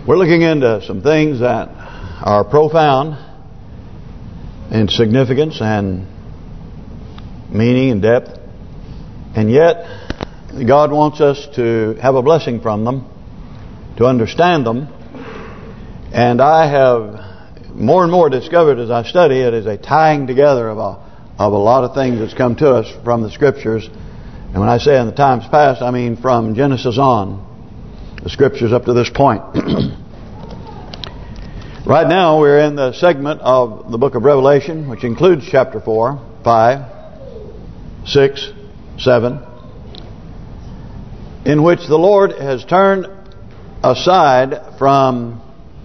We're looking into some things that are profound in significance and meaning and depth, and yet God wants us to have a blessing from them, to understand them. And I have more and more discovered as I study it is a tying together of a lot of things that's come to us from the Scriptures. And when I say in the times past, I mean from Genesis on, the Scriptures up to this point. Right now we're in the segment of the book of Revelation, which includes chapter 4, 5, 6, 7, in which the Lord has turned aside from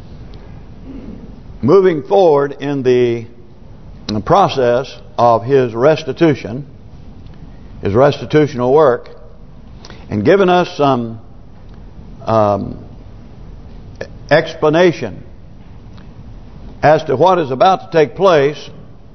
moving forward in the process of His restitution, His restitutional work, and given us some explanation as to what is about to take place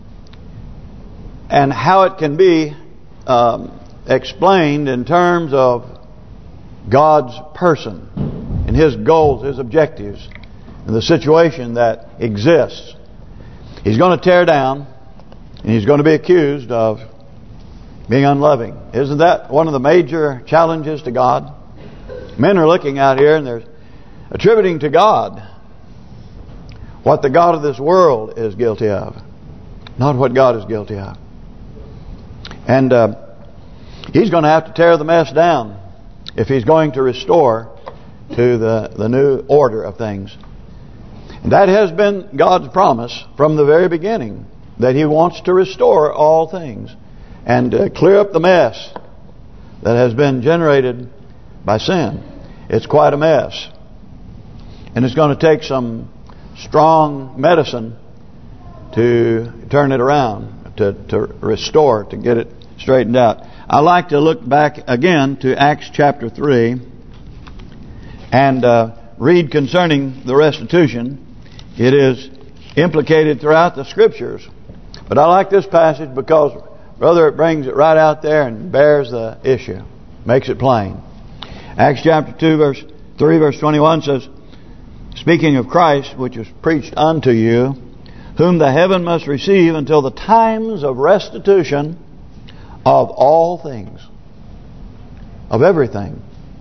and how it can be explained in terms of God's person and His goals, His objectives, and the situation that exists. He's going to tear down, and He's going to be accused of being unloving. Isn't that one of the major challenges to God? Men are looking out here and they're attributing to God what the God of this world is guilty of, not what God is guilty of. And He's going to have to tear the mess down if He's going to restore to the new order of things. And that has been God's promise from the very beginning, that He wants to restore all things and clear up the mess that has been generated by sin. It's quite a mess. And it's going to take some strong medicine to turn it around, to restore, to get it straightened out. I like to look back again to Acts chapter 3 and read concerning the restitution. It is implicated throughout the Scriptures. But I like this passage because, brother, it brings it right out there and bears the issue. Makes it plain. Acts chapter 2, verse 3, verse 21 says, speaking of Christ, which was preached unto you, whom the heaven must receive until the times of restitution of all things. Of everything.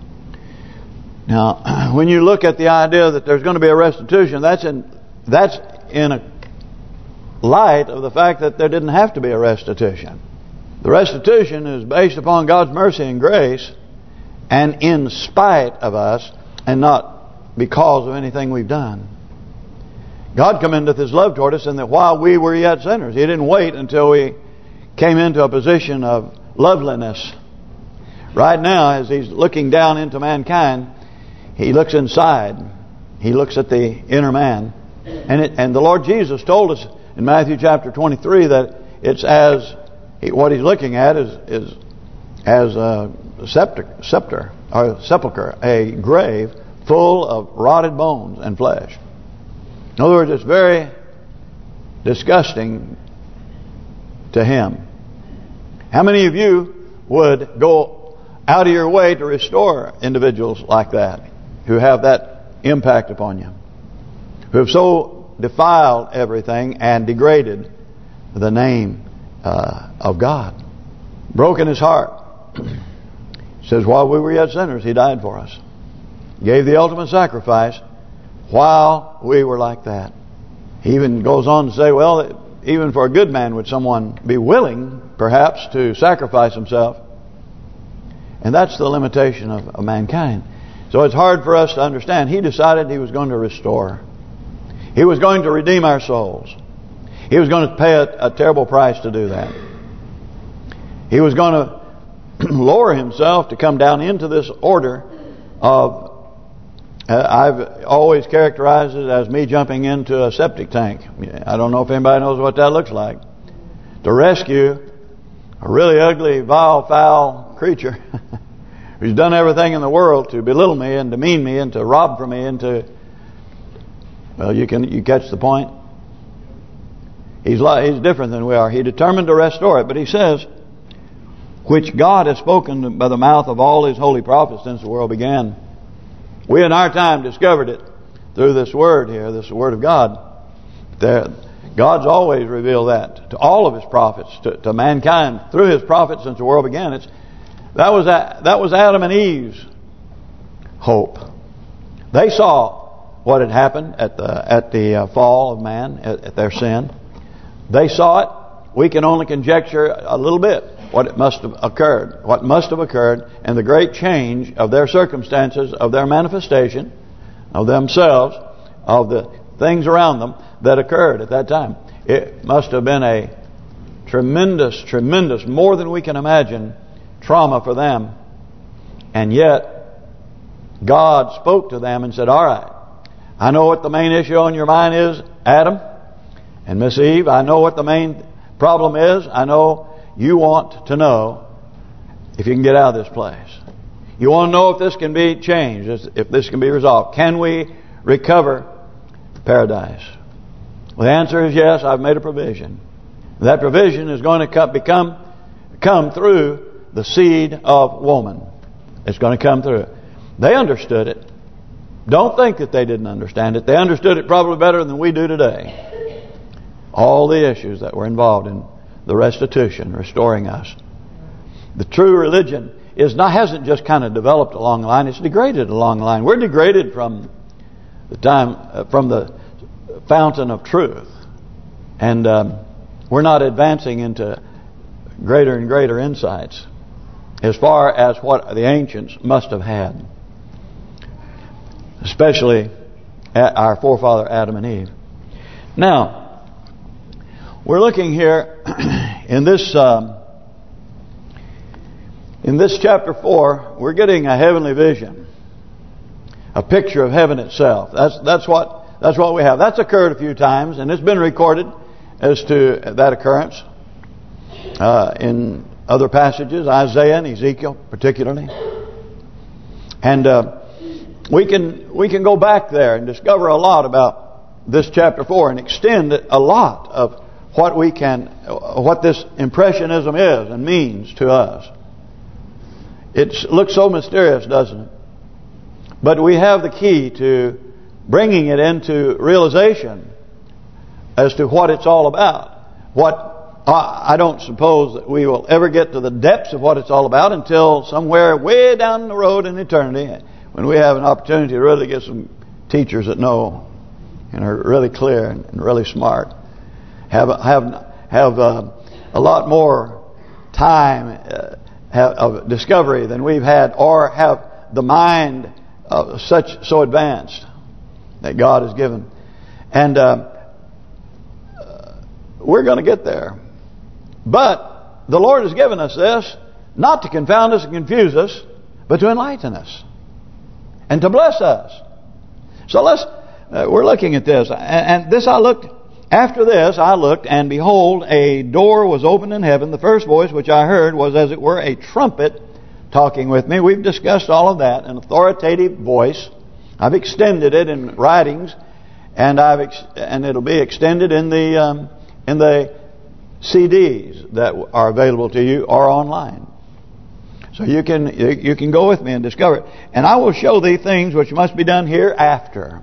Now, when you look at the idea that there's going to be a restitution, that's in a light of the fact that there didn't have to be a restitution. The restitution is based upon God's mercy and grace, and in spite of us, and not because of anything we've done. God commendeth His love toward us in that while we were yet sinners, He didn't wait until we came into a position of loveliness. Right now, as He's looking down into mankind, He looks inside. He looks at the inner man. And the Lord Jesus told us in Matthew chapter 23 that it's as what He's looking at is as a sepulcher, a grave full of rotted bones and flesh. In other words, it's very disgusting to Him. How many of you would go out of your way to restore individuals like that, who have that impact upon you, who have so defiled everything and degraded the name of God, broken His heart? It says, while we were yet sinners, He died for us. Gave the ultimate sacrifice while we were like that. He even goes on to say, well, even for a good man would someone be willing, perhaps, to sacrifice himself. And that's the limitation of mankind. So it's hard for us to understand. He decided He was going to restore. He was going to redeem our souls. He was going to pay a terrible price to do that. He was going to lower Himself to come down into this order of, I've always characterized it as me jumping into a septic tank. I don't know if anybody knows what that looks like. To rescue a really ugly, vile, foul creature who's done everything in the world to belittle me and demean me and to rob from me and to... Well, you catch the point. He's different than we are. He determined to restore it. But He says, which God has spoken by the mouth of all His holy prophets since the world began. We in our time discovered it, through this Word here, this Word of God. God's always revealed that to all of His prophets, to mankind, through His prophets since the world began. That was Adam and Eve's hope. They saw what had happened at the fall of man, at their sin. They saw it. We can only conjecture a little bit what must have occurred, and the great change of their circumstances, of their manifestation, of themselves, of the things around them that occurred at that time. It must have been a tremendous, more than we can imagine, trauma for them. And yet, God spoke to them and said, all right, I know what the main issue on your mind is, Adam and Miss Eve. I know what the main problem is. I know you want to know if you can get out of this place. You want to know if this can be changed, if this can be resolved. Can we recover paradise? Well, the answer is yes, I've made a provision. That provision is going to come through the seed of woman. It's going to come through. They understood it. Don't think that they didn't understand it. They understood it probably better than we do today. All the issues that were involved in the restitution, restoring us. The true religion hasn't just kind of developed along the line. It's degraded along the line. We're degraded from the fountain of truth, and we're not advancing into greater and greater insights as far as what the ancients must have had, especially our forefather Adam and Eve. Now, we're looking here in this chapter 4. We're getting a heavenly vision, a picture of heaven itself. That's what we have. That's occurred a few times, and it's been recorded as to that occurrence in other passages, Isaiah and Ezekiel particularly. And we can go back there and discover a lot about this chapter 4 and extend a lot of what this impressionism is and means to us. It looks so mysterious, doesn't it? But we have the key to bringing it into realization as to what it's all about. I don't suppose that we will ever get to the depths of what it's all about until somewhere way down the road in eternity, when we have an opportunity to really get some teachers that know and are really clear and really smart, have a lot more time of discovery than we've had, or have the mind so advanced that God has given. And we're going to get there. But the Lord has given us this not to confound us and confuse us, but to enlighten us and to bless us. So we're looking at this, and this I looked. After this I looked, and behold, a door was opened in heaven. The first voice which I heard was as it were a trumpet talking with me. We've discussed all of that. An authoritative voice. I've extended it in writings, and it'll be extended in the CDs that are available to you or online. So you can go with me and discover it. And I will show thee things which must be done hereafter.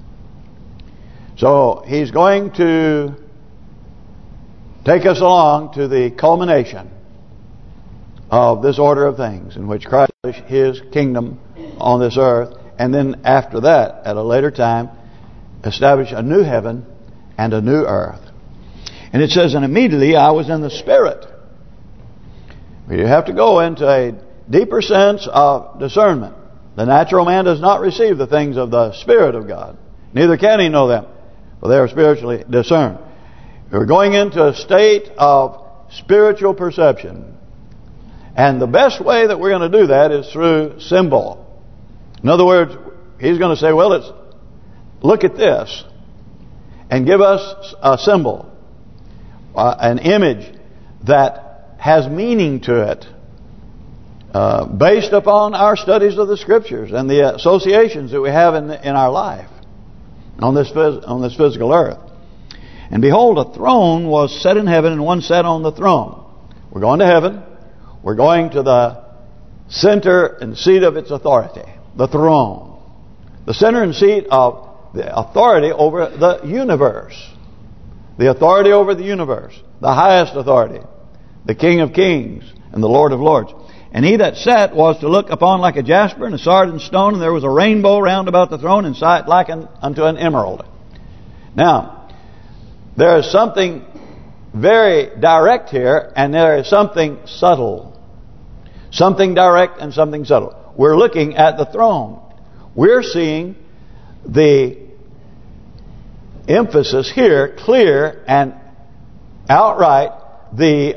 So He's going to take us along to the culmination of this order of things in which Christ established His kingdom on this earth, and then after that, at a later time, establish a new heaven and a new earth. And it says, and immediately I was in the Spirit. You have to go into a deeper sense of discernment. The natural man does not receive the things of the Spirit of God. Neither can he know them, for they are spiritually discerned. We're going into a state of spiritual perception. And the best way that we're going to do that is through symbol. In other words, He's going to say, well, look at this, and give us a symbol, an image that has meaning to it, based upon our studies of the Scriptures and the associations that we have in our life on this physical earth. And behold, a throne was set in heaven, and one sat on the throne. We're going to heaven. We're going to the center and seat of its authority, the throne. The center and seat of The authority over the universe. The authority over the universe. The highest authority. The King of Kings and the Lord of Lords. And he that sat was to look upon like a jasper and a sardine stone, and there was a rainbow round about the throne, in sight like unto an emerald. Now, there is something very direct here, and there is something subtle. Something direct and something subtle. We're looking at the throne. We're seeing the emphasis here, clear and outright, the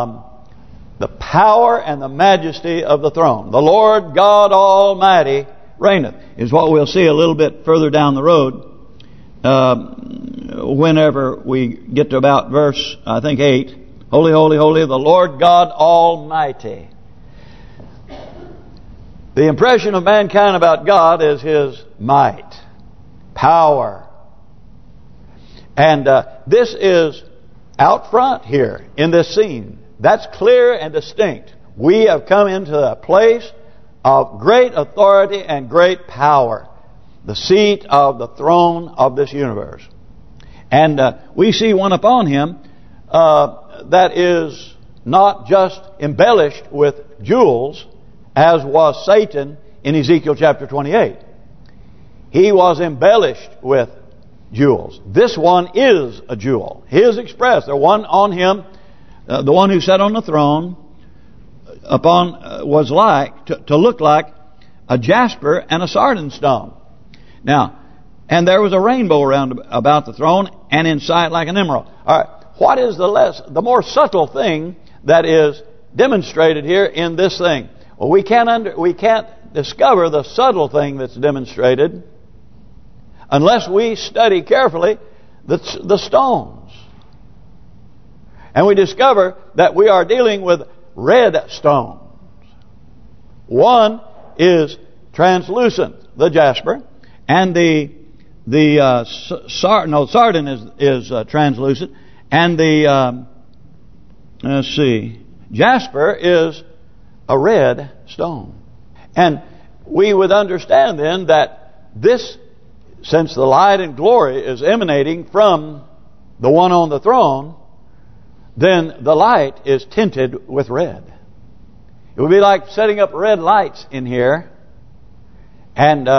power and the majesty of the throne. The Lord God Almighty reigneth, is what we'll see a little bit further down the road. Whenever we get to about verse, I think 8. Holy, holy, holy, the Lord God Almighty. The impression of mankind about God is His might, power. And this is out front here in this scene. That's clear and distinct. We have come into a place of great authority and great power. The seat of the throne of this universe. And we see one upon Him that is not just embellished with jewels, as was Satan in Ezekiel chapter 28. He was embellished with jewels. This one is a jewel. His express, the one on Him, the one who sat on the throne, was like to look like a jasper and a sardine stone. Now, and there was a rainbow around about the throne, and in sight like an emerald. All right, what is the more subtle thing that is demonstrated here in this thing? Well, we can't discover the subtle thing that's demonstrated unless we study carefully the stones. And we discover that we are dealing with red stones. One is translucent, the jasper, and sardine is translucent, and the jasper is a red stone. And we would understand then that this, since the light and glory is emanating from the one on the throne, then the light is tinted with red. It would be like setting up red lights in here, and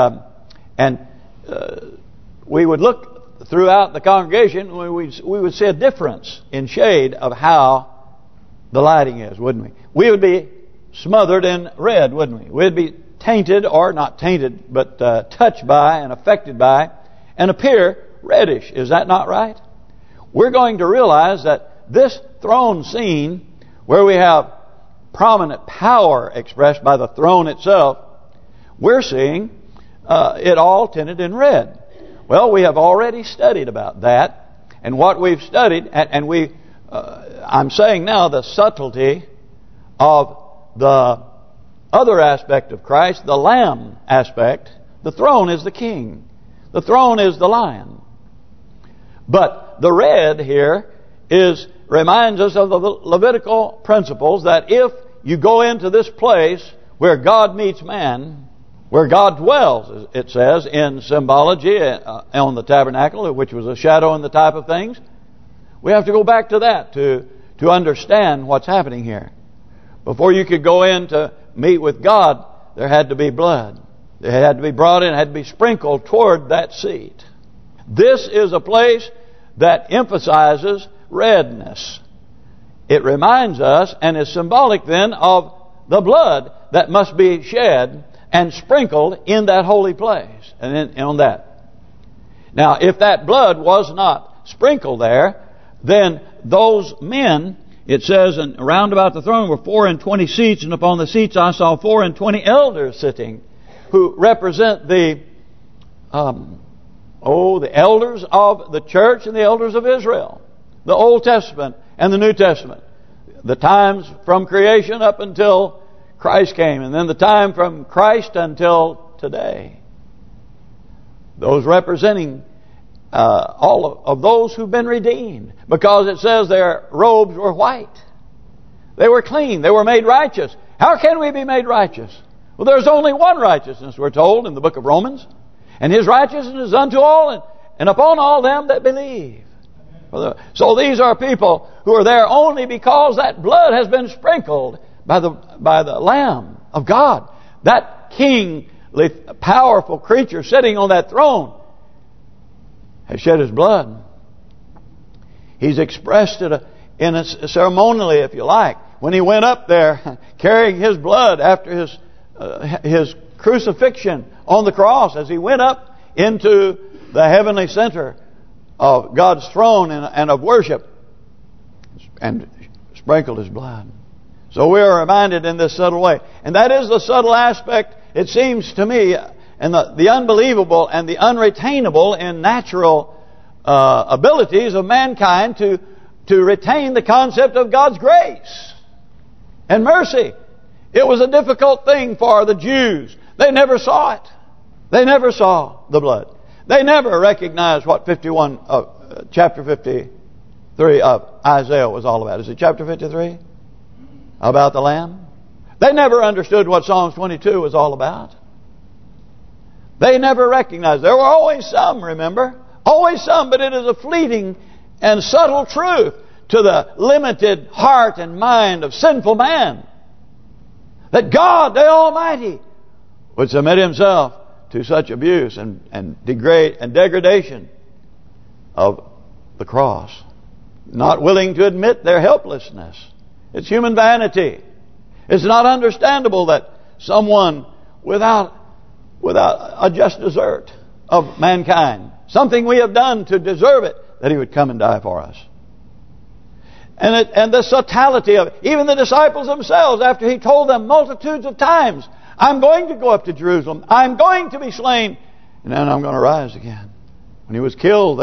we would look throughout the congregation, we would see a difference in shade of how the lighting is, wouldn't we? We would be smothered in red, wouldn't we? We'd be tainted, or not tainted, but touched by and affected by, and appear reddish. Is that not right? We're going to realize that this throne scene, where we have prominent power expressed by the throne itself, we're seeing it all tinted in red. Well, we have already studied about that, and what we've studied, and I'm saying now the subtlety of the other aspect of Christ, the Lamb aspect. The throne is the King. The throne is the Lion. But the red here reminds us of the Levitical principles that if you go into this place where God meets man, where God dwells, it says in symbology on the tabernacle, which was a shadow and the type of things, we have to go back to that to understand what's happening here. Before you could go in to meet with God, there had to be blood. It had to be brought in, had to be sprinkled toward that seat. This is a place that emphasizes redness. It reminds us, and is symbolic then, of the blood that must be shed and sprinkled in that holy place. And on that. Now, if that blood was not sprinkled there, then those men, it says, and round about the throne were 24 seats, and upon the seats I saw 24 elders sitting, who represent the elders of the church and the elders of Israel, the Old Testament and the New Testament, the times from creation up until Christ came, and then the time from Christ until today. Those representing all of those who've been redeemed, because it says their robes were white. They were clean. They were made righteous. How can we be made righteous? Well, there's only one righteousness, we're told in the book of Romans, And His righteousness is unto all and upon all them that believe. So these are people who are there only because that blood has been sprinkled by the Lamb of God. That kingly, powerful creature sitting on that throne has shed His blood. He's expressed it ceremonially, if you like, when He went up there carrying His blood after His crucifixion on the cross, as He went up into the heavenly center of God's throne and of worship, and sprinkled His blood. So we are reminded in this subtle way. And that is the subtle aspect, it seems to me, and the unbelievable and the unretainable in natural abilities of mankind to retain the concept of God's grace and mercy. It was a difficult thing for the Jews. They never saw it. They never saw the blood. They never recognized what chapter 53 of Isaiah was all about. Is it chapter 53? About the Lamb? They never understood what Psalms 22 was all about. They never recognized. There were always some, remember? Always some, but it is a fleeting and subtle truth to the limited heart and mind of sinful man that God, the Almighty, would submit Himself to such abuse and degradation of the cross, not willing to admit their helplessness. It's human vanity. It's not understandable that someone without a just desert of mankind, something we have done to deserve it, that He would come and die for us. And the subtlety of it. Even the disciples themselves, after He told them multitudes of times, I'm going to go up to Jerusalem. I'm going to be slain. And then I'm going to rise again. When He was killed,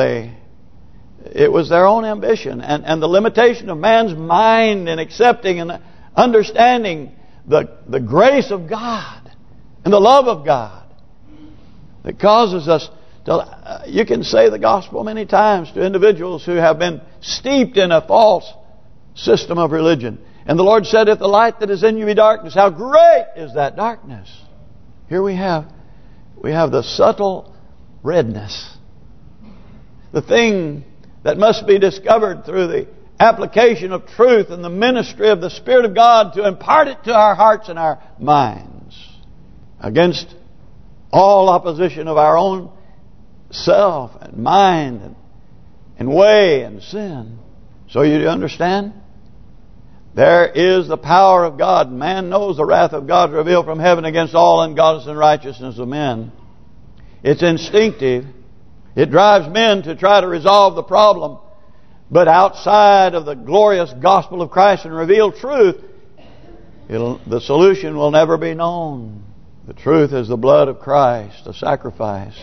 it was their own ambition and the limitation of man's mind in accepting and understanding the grace of God and the love of God that causes us to... You can say the gospel many times to individuals who have been steeped in a false system of religion. And the Lord said, if the light that is in you be darkness, how great is that darkness? Here we have the subtle redness. The thing that must be discovered through the application of truth and the ministry of the Spirit of God to impart it to our hearts and our minds against all opposition of our own self and mind and way and sin. So you understand? There is the power of God. Man knows the wrath of God revealed from heaven against all ungodliness and righteousness of men. It's instinctive. It drives men to try to resolve the problem. But outside of the glorious gospel of Christ and revealed truth, the solution will never be known. The truth is the blood of Christ, the sacrifice.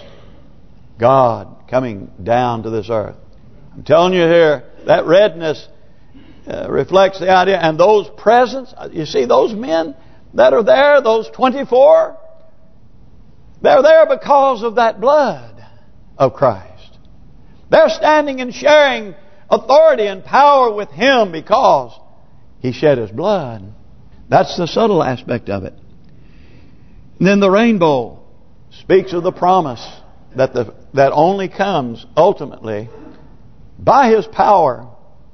God coming down to this earth. I'm telling you here, that redness reflects the idea. And those presents, you see those men that are there, those 24, they're there because of that blood of Christ. They're standing and sharing authority and power with Him because He shed His blood. That's the subtle aspect of it. And then the rainbow speaks of the promise that only comes ultimately by His power,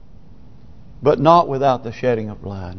but not without the shedding of blood.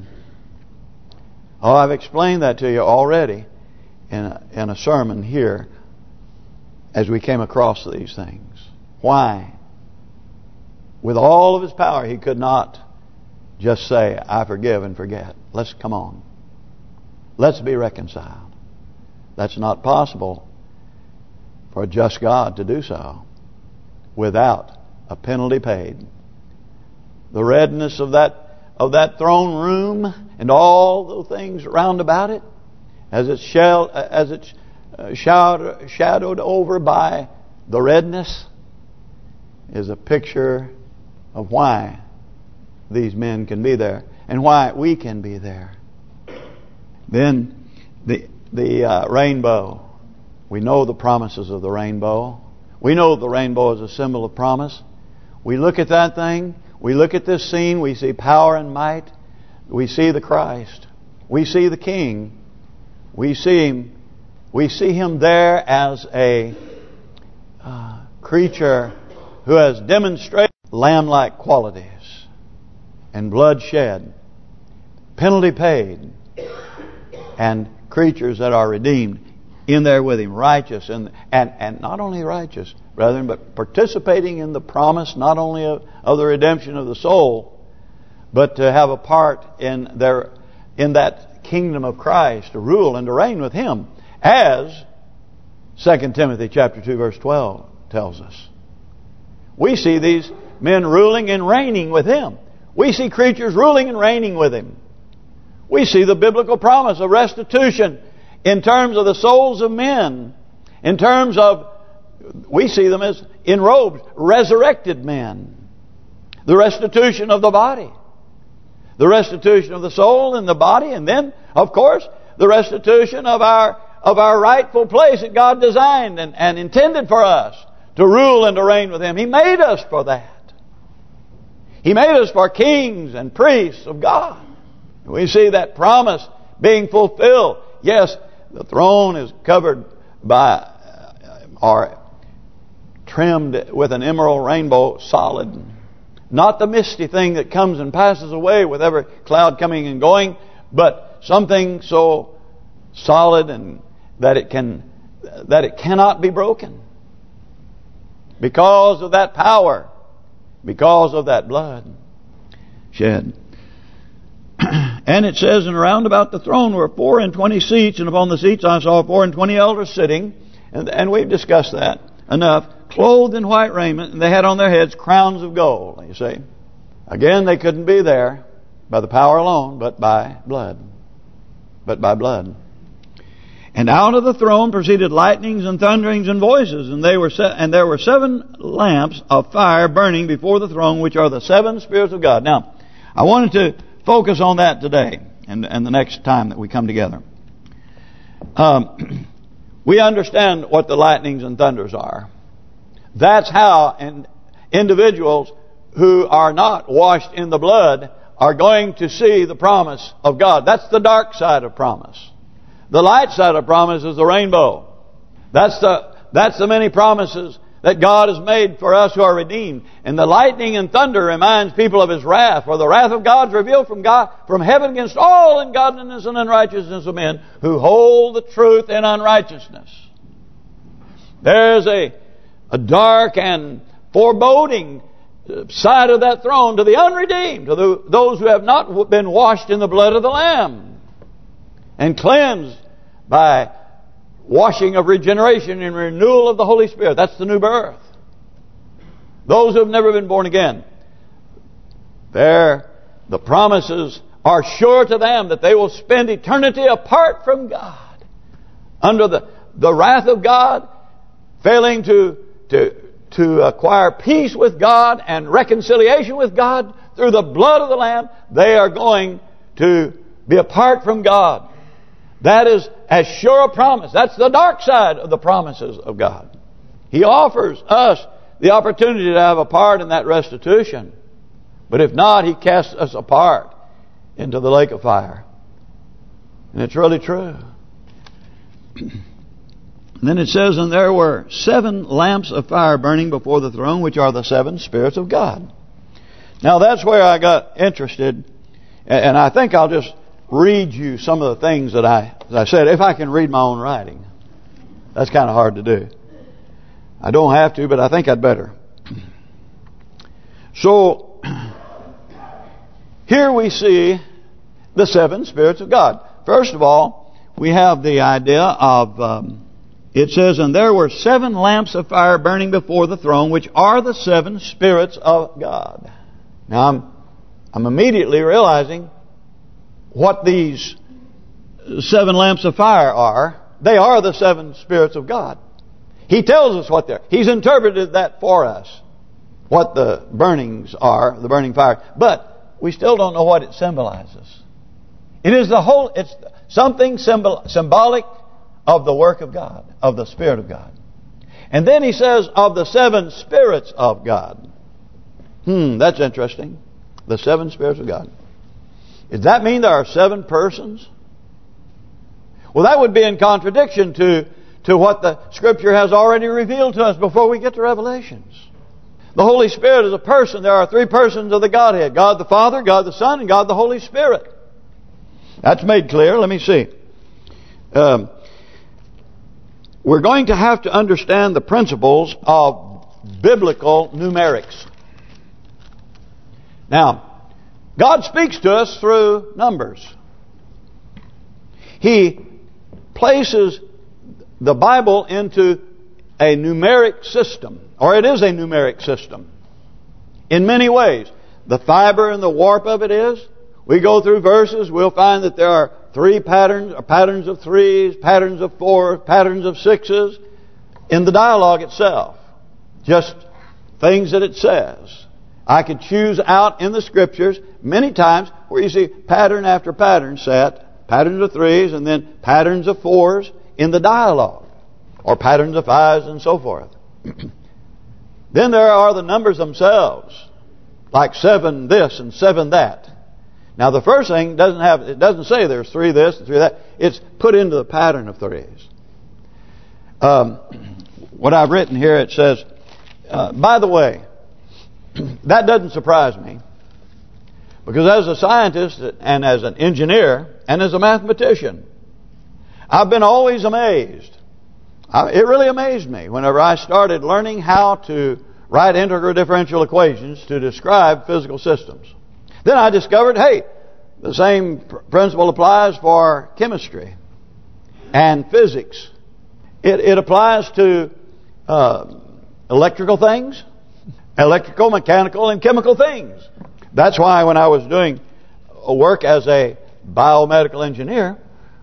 Oh, I've explained that to you already in a sermon here as we came across these things. Why? With all of His power, He could not just say, I forgive and forget. Let's come on. Let's be reconciled. That's not possible for a just God to do so without a penalty paid. The redness of that throne room and all the things round about it, as it's shadowed over by the redness, is a picture of why these men can be there and why we can be there. Then the rainbow. We know the promises of the rainbow. We know the rainbow is a symbol of promise. We look at that thing. We look at this scene. We see power and might. We see the Christ. We see the King. We see Him there as a creature who has demonstrated lamb-like qualities and blood shed, penalty paid, and creatures that are redeemed in there with Him, righteous and not only righteous, brethren, but participating in the promise not only of the redemption of the soul, but to have a part in that kingdom of Christ, to rule and to reign with Him, as 2 Timothy chapter 2 verse 12 tells us. We see these men ruling and reigning with Him. We see creatures ruling and reigning with Him. We see the biblical promise of restitution in terms of the souls of men. In terms of, we see them as enrobed, resurrected men. The restitution of the body. The restitution of the soul and the body. And then, of course, the restitution of our rightful place that God designed and intended for us to rule and to reign with Him. He made us for that. He made us for kings and priests of God. We see that promise being fulfilled. Yes, the throne is covered by or trimmed with an emerald rainbow, solid. Not the misty thing that comes and passes away with every cloud coming and going, but something so solid and that it cannot be broken. Because of that power, because of that blood shed. And it says, and around about the throne were 24 seats, and upon the seats I saw 24 elders sitting, and we've discussed that enough, clothed in white raiment, and they had on their heads crowns of gold. You see, again, they couldn't be there by the power alone, but by blood. But by blood. And out of the throne proceeded lightnings and thunderings and voices, and there were 7 lamps of fire burning before the throne, which are the 7 spirits of God. Now, I wanted to focus on that today and the next time that we come together. We understand what the lightnings and thunders are. That's how individuals who are not washed in the blood are going to see the promise of God. That's the dark side of promise. The light side of promise is the rainbow. That's the many promises that God has made for us who are redeemed. And the lightning and thunder reminds people of His wrath. For the wrath of God is revealed from heaven against all ungodliness and unrighteousness of men who hold the truth in unrighteousness. There's a dark and foreboding side of that throne to the unredeemed, to those who have not been washed in the blood of the Lamb and cleansed by washing of regeneration and renewal of the Holy Spirit. That's the new birth. Those who have never been born again, the promises are sure to them that they will spend eternity apart from God, under the wrath of God, failing to acquire peace with God and reconciliation with God through the blood of the Lamb. They are going to be apart from God. That is as sure a promise. That's the dark side of the promises of God. He offers us the opportunity to have a part in that restitution. But if not, He casts us apart into the lake of fire. And it's really true. And then it says, and there were 7 lamps of fire burning before the throne, which are the 7 spirits of God. Now that's where I got interested. And I think I'll just read you some of the things that I said, if I can read my own writing. That's kind of hard to do. I don't have to, but I think I'd better. So, here we see the 7 spirits of God. First of all, we have the idea of, it says, and there were 7 lamps of fire burning before the throne, which are the 7 spirits of God. Now, I'm immediately realizing what these 7 lamps of fire are. They are the 7 spirits of God. He tells us what they're. He's interpreted that for us, what the burnings are, the burning fire. But we still don't know what it symbolizes. It is it's something symbolic of the work of God, of the Spirit of God. And then he says of the 7 spirits of God. That's interesting. The 7 spirits of God. Does that mean there are 7 persons? Well, that would be in contradiction to to what the Scripture has already revealed to us before we get to Revelations. The Holy Spirit is a person. There are three persons of the Godhead: God the Father, God the Son, and God the Holy Spirit. That's made clear. Let me see. We're going to have to understand the principles of biblical numerics. Now, God speaks to us through numbers. He places the Bible into a numeric system, or it is a numeric system, in many ways. The fiber and the warp of it is, we go through verses, we'll find that there are three patterns, or patterns of threes, patterns of fours, patterns of sixes, in the dialogue itself. Just things that it says. I could choose out in the Scriptures many times where you see pattern after pattern set, patterns of threes and then patterns of fours in the dialogue, or patterns of fives and so forth. Then there are the numbers themselves, like 7 this and 7 that. Now the first thing doesn't say there's 3 this and 3 that. It's put into the pattern of threes. What I've written here, it says, by the way, that doesn't surprise me, because as a scientist and as an engineer and as a mathematician, I've been always amazed. It really amazed me whenever I started learning how to write integral differential equations to describe physical systems. Then I discovered, hey, the same principle applies for chemistry and physics. It applies to electrical things, electrical, mechanical, and chemical things. That's why when I was doing work as a biomedical engineer,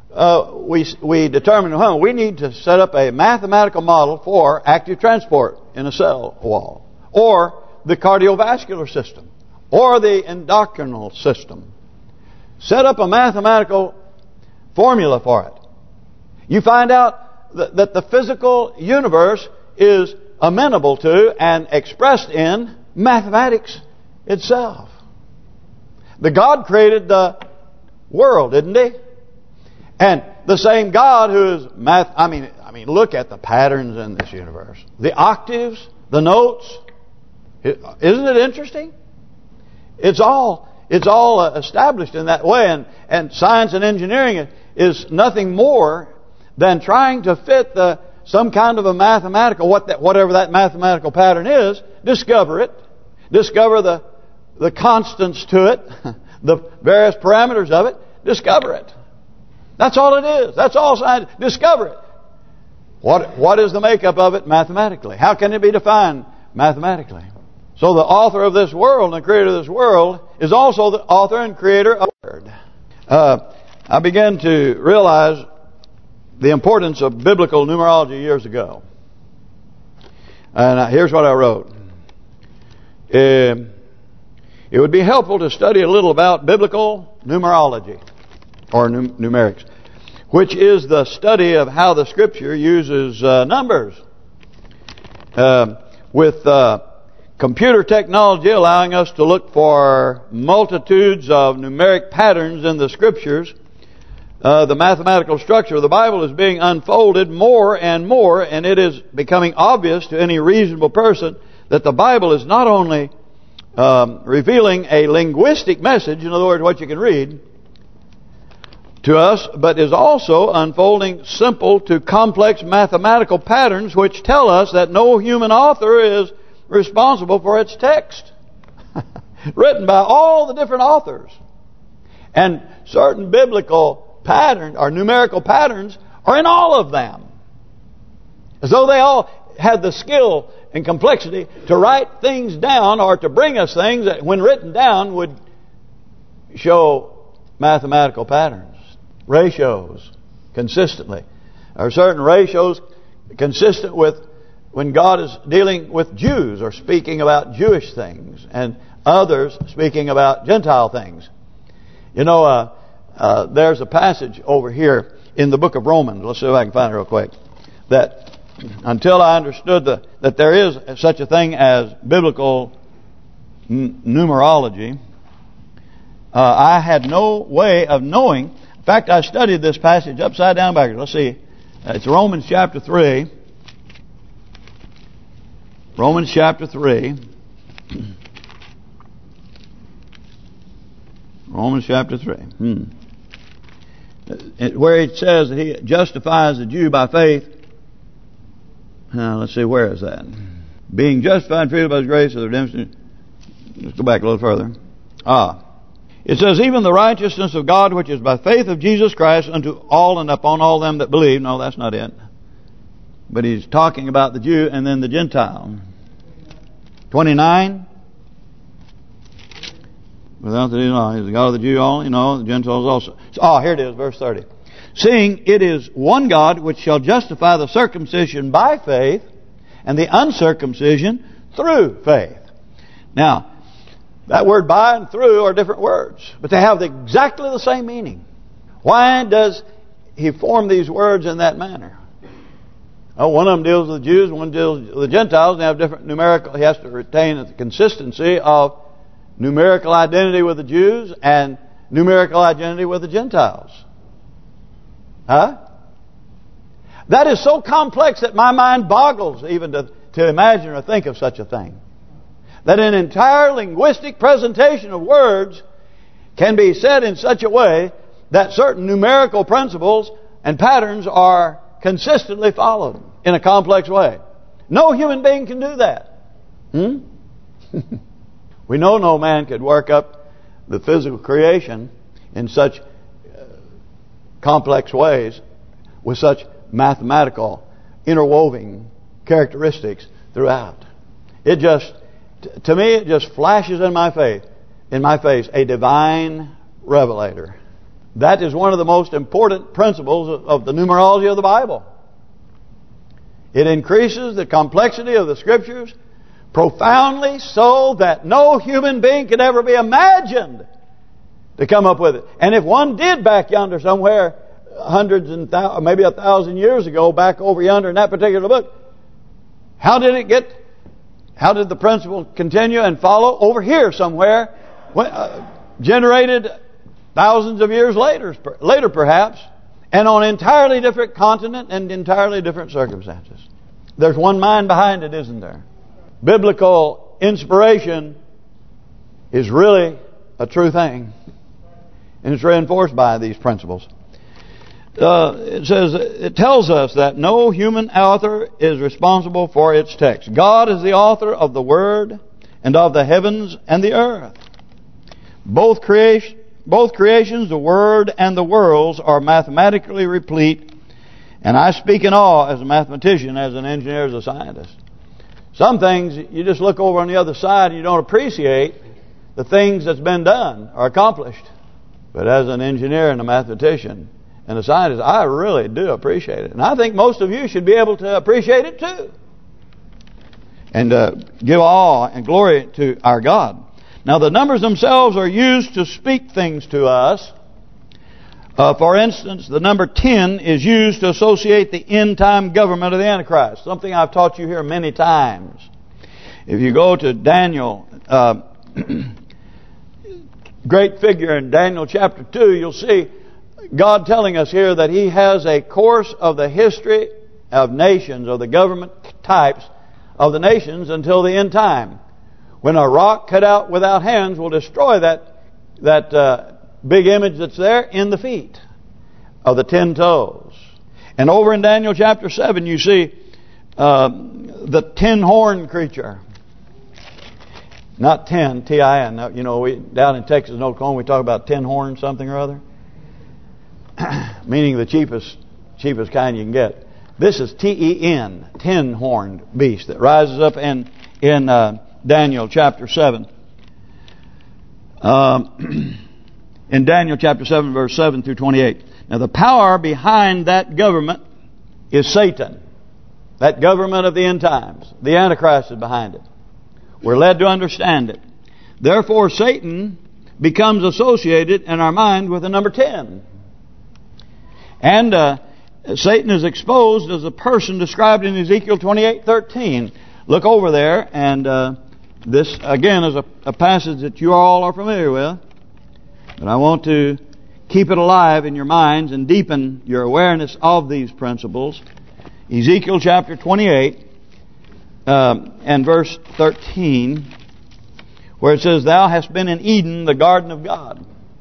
we determined we need to set up a mathematical model for active transport in a cell wall, or the cardiovascular system, or the endocrinal system. Set up a mathematical formula for it. You find out that the physical universe is amenable to and expressed in mathematics itself. The God created the world, didn't He? And the same God who is math. I mean, look at the patterns in this universe, the octaves, the notes. Isn't it interesting? It's all established in that way, and science and engineering is nothing more than trying to fit some kind of a mathematical, whatever that mathematical pattern is, discover it, discover the constants to it, the various parameters of it, discover it. That's all it is. That's all science. Discover it. What is the makeup of it mathematically? How can it be defined mathematically? So the author of this world and the creator of this world is also the author and creator of the Word. I began to realize the importance of biblical numerology years ago. And here's what I wrote. It would be helpful to study a little about biblical numerology, or numerics, which is the study of how the Scripture uses numbers. With computer technology allowing us to look for multitudes of numeric patterns in the Scriptures, the mathematical structure of the Bible is being unfolded more and more, and it is becoming obvious to any reasonable person that the Bible is not only revealing a linguistic message, in other words, what you can read, to us, but is also unfolding simple to complex mathematical patterns which tell us that no human author is responsible for its text. Written by all the different authors. And certain biblical patterns, or numerical patterns, are in all of them. As though they all had the skill and complexity to write things down, or to bring us things that when written down would show mathematical patterns. Ratios, consistently. There are certain ratios consistent with when God is dealing with Jews or speaking about Jewish things, and others speaking about Gentile things. You know, there's a passage over here in the book of Romans. Let's see if I can find it real quick. That until I understood that there is such a thing as biblical numerology, I had no way of knowing. In fact, I studied this passage upside down backwards. Let's see. It's Romans chapter 3. Romans chapter 3. Romans chapter 3. Where it says that He justifies the Jew by faith. Now, let's see, where is that? Being justified freely by His grace of the redemption. Let's go back a little further. It says, even the righteousness of God which is by faith of Jesus Christ unto all and upon all them that believe. No, that's not it. But he's talking about the Jew and then the Gentile. 29. Without the He's the God of the Jew only, no, the Gentiles also. So, here it is, verse 30. Seeing it is one God which shall justify the circumcision by faith and the uncircumcision through faith. Now, that word by and through are different words, but they have exactly the same meaning. Why does he form these words in that manner? Oh, one of them deals with the Jews, one deals with the Gentiles, and they have different numerical. He has to retain the consistency of numerical identity with the Jews and numerical identity with the Gentiles. That is so complex that my mind boggles even to imagine or think of such a thing. That an entire linguistic presentation of words can be said in such a way that certain numerical principles and patterns are consistently followed in a complex way. No human being can do that. We know no man could work up the physical creation in such complex ways with such mathematical interwoven characteristics throughout. It just, to me, it just flashes in my face a divine revelator. That is one of the most important principles of the numerology of the Bible. It increases the complexity of the Scriptures profoundly so that no human being could ever be imagined to come up with it. And if one did back yonder somewhere, hundreds and maybe 1,000 years ago, back over yonder in that particular book, how did the principle continue and follow over here somewhere, generated thousands of years later perhaps, and on entirely different continent and entirely different circumstances? There's one mind behind it, isn't there? Biblical inspiration is really a true thing, and it's reinforced by these principles. It tells us that no human author is responsible for its text. God is the author of the Word and of the heavens and the earth. Both creations, the Word and the worlds, are mathematically replete, and I speak in awe as a mathematician, as an engineer, as a scientist. Some things, you just look over on the other side and you don't appreciate the things that's been done or accomplished. But as an engineer and a mathematician and a scientist, I really do appreciate it. And I think most of you should be able to appreciate it too. And give awe and glory to our God. Now the numbers themselves are used to speak things to us. For instance, the number 10 is used to associate the end-time government of the Antichrist. Something I've taught you here many times. If you go to Daniel, great figure in Daniel chapter 2, you'll see God telling us here that He has a course of the history of nations, or the government types of the nations until the end time, when a rock cut out without hands will destroy that big image that's there in the feet of the 10 toes. And over in Daniel chapter 7 you see the 10-horned creature. Not 10, T-I-N. Now, you know, down in Texas and Oklahoma we talk about 10-horned something or other. Meaning the cheapest kind you can get. This is T-E-N, 10-horned beast that rises up in Daniel chapter 7. In Daniel chapter 7, verse 7 through 28. Now the power behind that government is Satan. That government of the end times. The Antichrist is behind it. We're led to understand it. Therefore Satan becomes associated in our mind with the number 10. And Satan is exposed as a person described in Ezekiel 28:13. Look over there, and this again is a passage that you all are familiar with. But I want to keep it alive in your minds and deepen your awareness of these principles. Ezekiel chapter 28 and verse 13, where it says, "Thou hast been in Eden, the garden of God."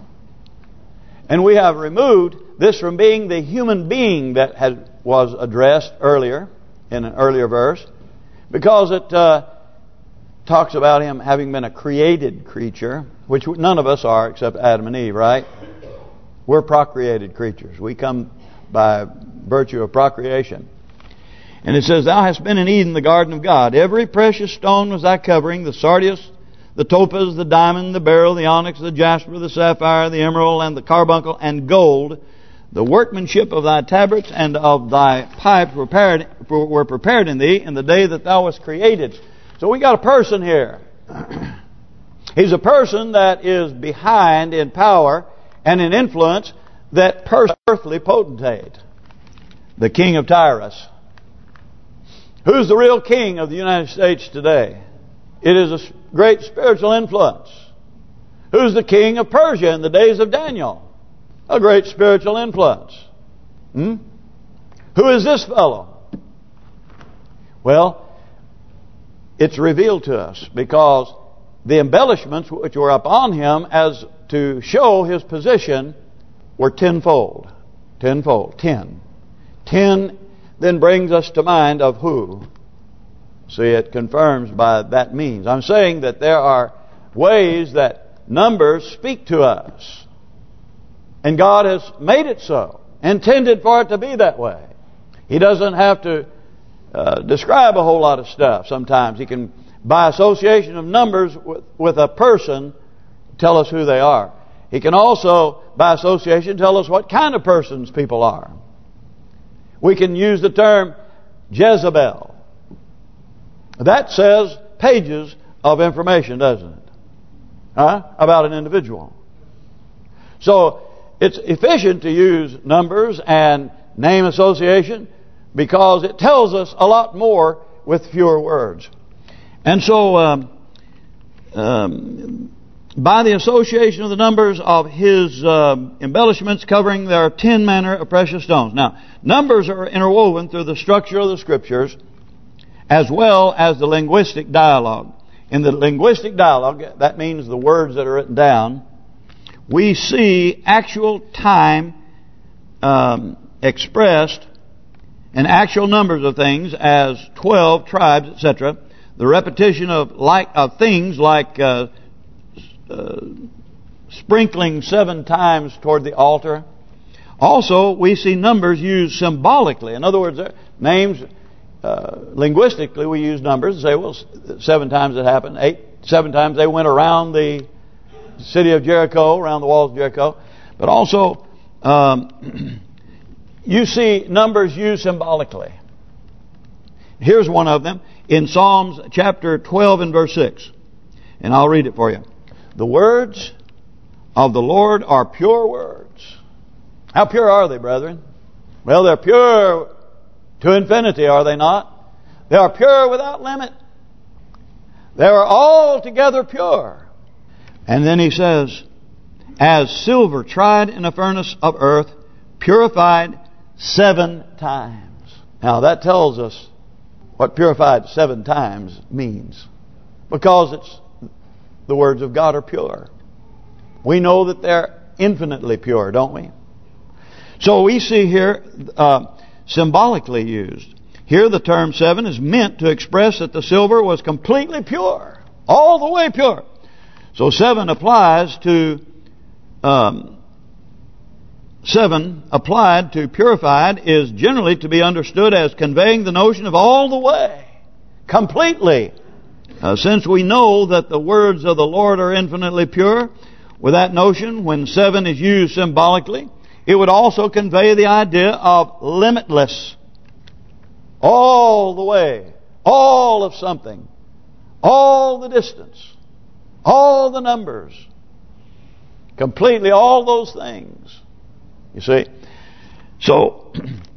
And we have removed this from being the human being that was addressed earlier, in an earlier verse, because it talks about him having been a created creature, which none of us are except Adam and Eve, right? We're procreated creatures. We come by virtue of procreation. And it says, "Thou hast been in Eden, the garden of God. Every precious stone was thy covering, the sardius, the topaz, the diamond, the beryl, the onyx, the jasper, the sapphire, the emerald, and the carbuncle, and gold. The workmanship of thy tabrets and of thy pipes were prepared in thee in the day that thou wast created." So we got a person here. He's a person that is behind in power and in influence that earthly potentate, the king of Tyrus. Who's the real king of the United States today? It is a great spiritual influence. Who's the king of Persia in the days of Daniel? A great spiritual influence. Who is this fellow? Well, it's revealed to us because the embellishments which were upon him as to show his position were tenfold. Tenfold. 10. 10 then brings us to mind of who. See, it confirms by that means. I'm saying that there are ways that numbers speak to us. And God has made it so. Intended for it to be that way. He doesn't have to describe a whole lot of stuff. Sometimes He can, by association of numbers with a person, tell us who they are. He can also, by association, tell us what kind of persons people are. We can use the term Jezebel. That says pages of information, doesn't it? About an individual. So it's efficient to use numbers and name association because it tells us a lot more with fewer words. And so by the association of the numbers of his embellishments covering, there are 10 manner of precious stones. Now, numbers are interwoven through the structure of the Scriptures as well as the linguistic dialogue. In the linguistic dialogue, that means the words that are written down, we see actual time expressed and actual numbers of things as 12 tribes, etc. The repetition of things like sprinkling 7 times toward the altar. Also, we see numbers used symbolically. In other words, names, linguistically, we use numbers and say, well, 7 times it happened. 7 times they went around the city of Jericho, around the walls of Jericho. But also, you see numbers used symbolically. Here's one of them in Psalms chapter 12 and verse 6. And I'll read it for you. "The words of the Lord are pure words." How pure are they, brethren? Well, they're pure to infinity, are they not? They are pure without limit. They are altogether pure. And then he says, "As silver tried in a furnace of earth, purified 7 times." Now that tells us what purified 7 times means. Because it's the words of God are pure. We know that they're infinitely pure, don't we? So we see here symbolically used. Here the term 7 is meant to express that the silver was completely pure. All the way pure. So 7 applies to 7 applied to purified is generally to be understood as conveying the notion of all the way, completely. Since we know that the words of the Lord are infinitely pure, with that notion, when 7 is used symbolically, it would also convey the idea of limitless. All the way, all of something, all the distance, all the numbers, completely all those things. You see? So,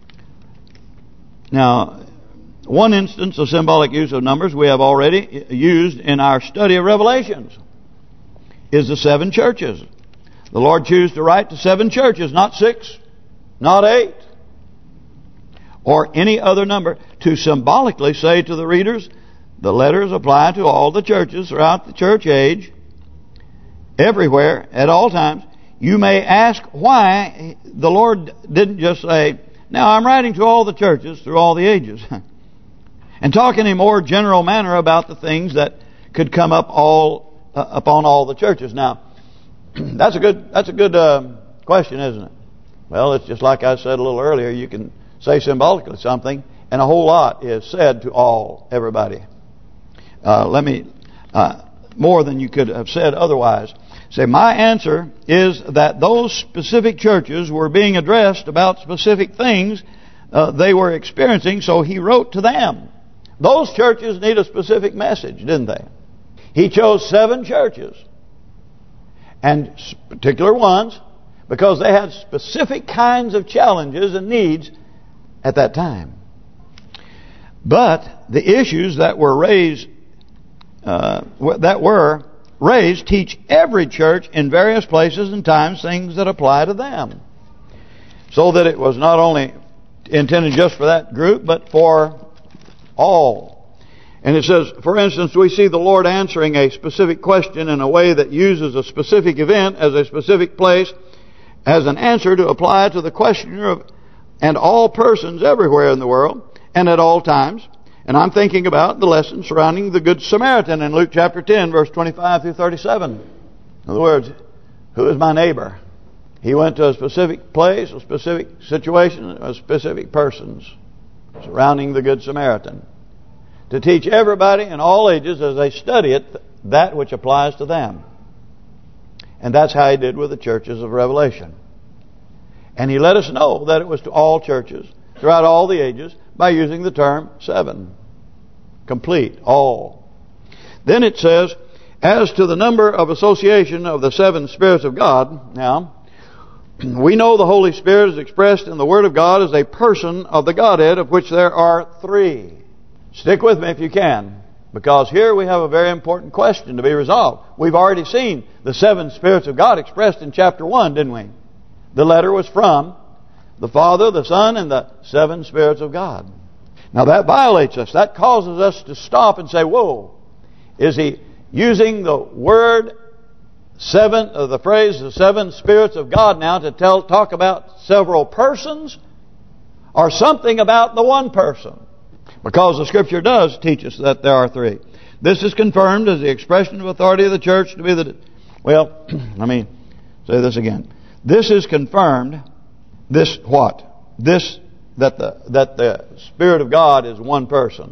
now, one instance of symbolic use of numbers we have already used in our study of Revelations is the 7 churches. The Lord chose to write to 7 churches, not 6, not 8, or any other number, to symbolically say to the readers, the letters apply to all the churches throughout the church age, everywhere, at all times. You may ask why the Lord didn't just say, now I'm writing to all the churches through all the ages, and talk in a more general manner about the things that could come up upon all the churches. Now, that's a good question, isn't it? Well, it's just like I said a little earlier. You can say symbolically something, and a whole lot is said to everybody. More than you could have said otherwise. Say, my answer is that those specific churches were being addressed about specific things they were experiencing, so he wrote to them. Those churches need a specific message, didn't they? He chose 7 churches, and particular ones, because they had specific kinds of challenges and needs at that time. But the issues that were raised teach every church in various places and times things that apply to them. So that it was not only intended just for that group, but for all. And it says, for instance, we see the Lord answering a specific question in a way that uses a specific event as a specific place as an answer to apply to the questioner and all persons everywhere in the world and at all times. And I'm thinking about the lesson surrounding the Good Samaritan in Luke chapter 10, verse 25 through 37. In other words, who is my neighbor? He went to a specific place, a specific situation, a specific persons surrounding the Good Samaritan, to teach everybody in all ages as they study it, that which applies to them. And that's how he did with the churches of Revelation. And he let us know that it was to all churches throughout all the ages by using the term 7. Complete, all. Then it says, as to the number of association of the 7 spirits of God. Now, we know the Holy Spirit is expressed in the Word of God as a person of the Godhead, of which there are 3. Stick with me if you can, because here we have a very important question to be resolved. We've already seen the 7 spirits of God expressed in chapter 1, didn't we? The letter was from the Father, the Son, and the 7 spirits of God. Now that violates us. That causes us to stop and say, whoa, is he using the word 7, or the phrase, the 7 spirits of God now to talk about several persons, or something about the one person? Because the Scripture does teach us that there are 3. This is confirmed as the expression of authority of the church to be the... Well, let me say this again. This is confirmed. This what? This that the Spirit of God is one person.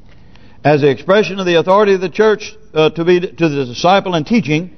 As the expression of the authority of the church to the disciple and teaching,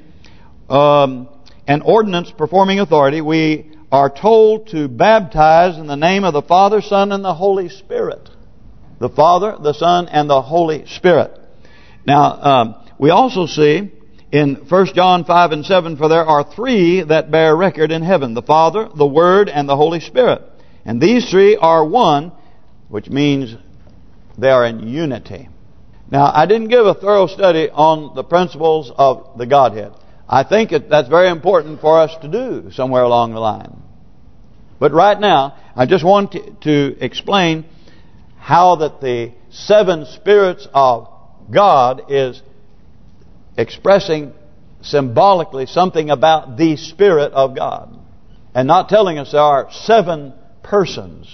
an ordinance performing authority, we are told to baptize in the name of the Father, Son, and the Holy Spirit. The Father, the Son, and the Holy Spirit. Now, we also see in 1 John 5 and 7, for there are 3 that bear record in heaven, the Father, the Word, and the Holy Spirit. And these 3 are one, which means they are in unity. Now, I didn't give a thorough study on the principles of the Godhead. I think that's very important for us to do somewhere along the line. But right now, I just want to explain how that the 7 spirits of God is expressing symbolically something about the Spirit of God, and not telling us there are 7 persons.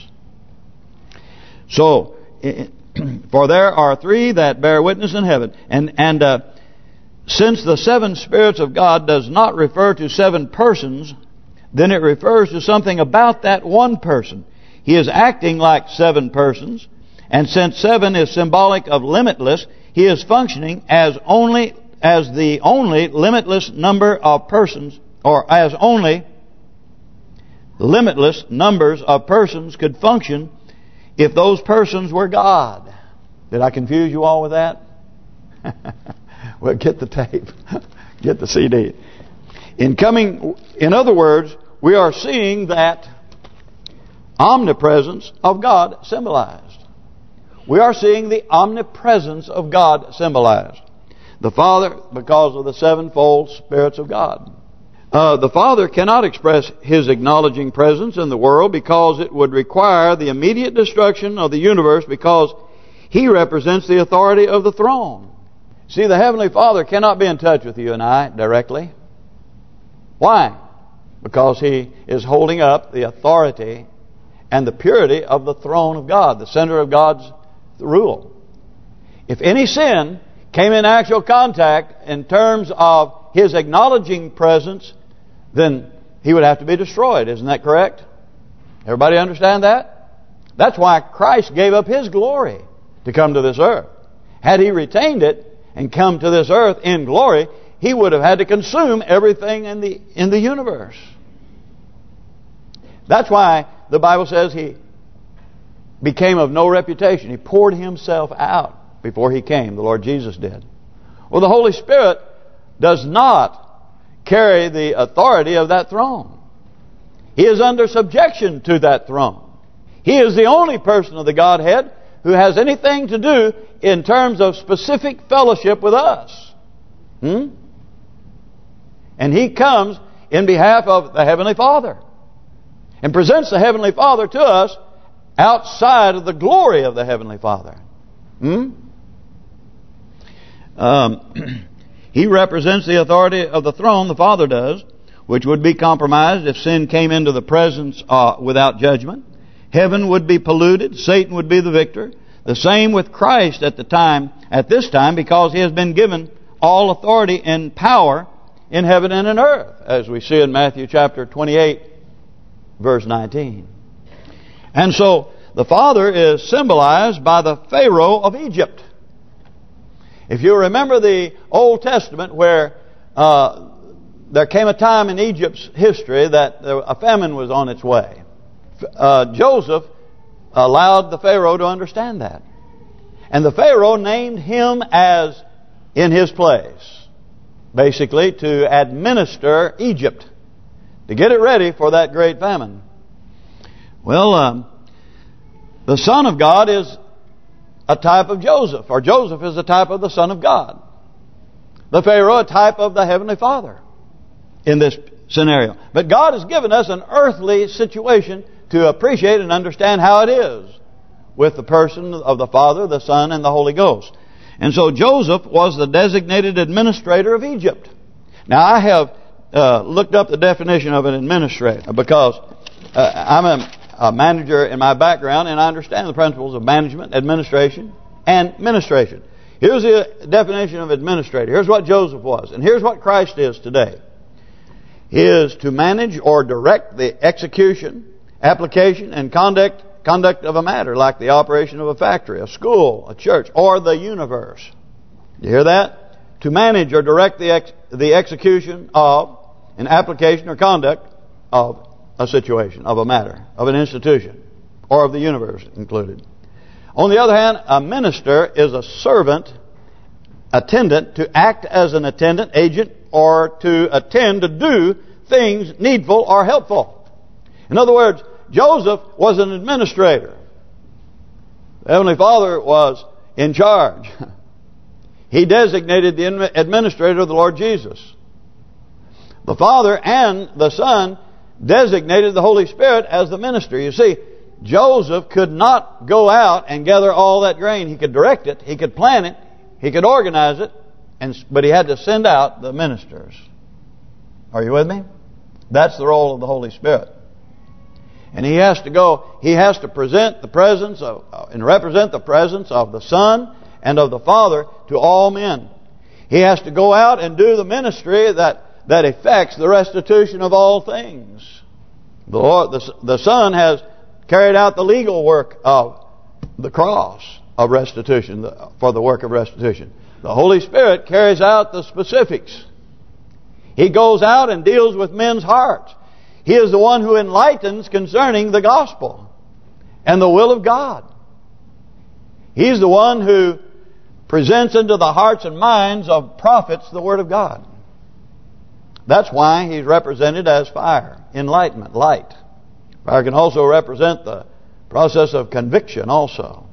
So, for there are 3 that bear witness in heaven, and since the 7 spirits of God does not refer to 7 persons, then it refers to something about that one person. He is acting like 7 persons, and since 7 is symbolic of limitless, he is functioning as the only limitless number of persons, or as only limitless numbers of persons could function if those persons were God. Did I confuse you all with that? Well, get the tape. Get the CD. In other words, we are seeing that omnipresence of God symbolized. We are seeing the omnipresence of God symbolized. The Father, because of the 7-fold spirits of God. The Father cannot express His acknowledging presence in the world because it would require the immediate destruction of the universe, because He represents the authority of the throne. See, the Heavenly Father cannot be in touch with you and I directly. Why? Because He is holding up the authority and the purity of the throne of God, the center of God's rule. If any sin came in actual contact in terms of His acknowledging presence, then He would have to be destroyed. Isn't that correct? Everybody understand that? That's why Christ gave up His glory to come to this earth. Had He retained it and come to this earth in glory, He would have had to consume everything in the universe. That's why the Bible says He became of no reputation. He poured Himself out before He came. The Lord Jesus did. Well, the Holy Spirit does not carry the authority of that throne. He is under subjection to that throne. He is the only person of the Godhead who has anything to do in terms of specific fellowship with us. And He comes in behalf of the Heavenly Father and presents the Heavenly Father to us outside of the glory of the Heavenly Father. He represents the authority of the throne, the Father does, which would be compromised if sin came into the presence without judgment. Heaven would be polluted. Satan would be the victor. The same with Christ at this time, because He has been given all authority and power in heaven and in earth, as we see in Matthew chapter 28, verse 19. And so the Father is symbolized by the Pharaoh of Egypt. If you remember the Old Testament, where there came a time in Egypt's history that a famine was on its way. Joseph allowed the Pharaoh to understand that. And the Pharaoh named him as in his place, basically to administer Egypt, to get it ready for that great famine. Well, the Son of God is a type of Joseph, or Joseph is a type of the Son of God. The Pharaoh, a type of the Heavenly Father in this scenario. But God has given us an earthly situation to appreciate and understand how it is with the person of the Father, the Son, and the Holy Ghost. And so Joseph was the designated administrator of Egypt. Now I have looked up the definition of an administrator because I'm a manager in my background, and I understand the principles of management, administration, and ministration. Here's the definition of administrator. Here's what Joseph was, and here's what Christ is today. He is to manage or direct the execution, application, and conduct of a matter, like the operation of a factory, a school, a church, or the universe. You hear that? To manage or direct the execution of an application or conduct of a situation, of a matter, of an institution, or of the universe included. On the other hand, a minister is a servant, attendant, to act as an attendant, agent, or to attend to do things needful or helpful. In other words, Joseph was an administrator. The Heavenly Father was in charge. He designated the administrator of the Lord Jesus. The Father and the Son designated the Holy Spirit as the minister. You see, Joseph could not go out and gather all that grain. He could direct it, he could plan it, he could organize it, but he had to send out the ministers. Are you with me? That's the role of the Holy Spirit. And he has to go, he has to present the presence of, and represent the presence of the Son and of the Father to all men. He has to go out and do the ministry that effects the restitution of all things. The Son has carried out the legal work of the cross of restitution, for the work of restitution. The Holy Spirit carries out the specifics. He goes out and deals with men's hearts. He is the one who enlightens concerning the gospel and the will of God. He's the one who presents into the hearts and minds of prophets the Word of God. That's why he's represented as fire, enlightenment, light. Fire can also represent the process of conviction also.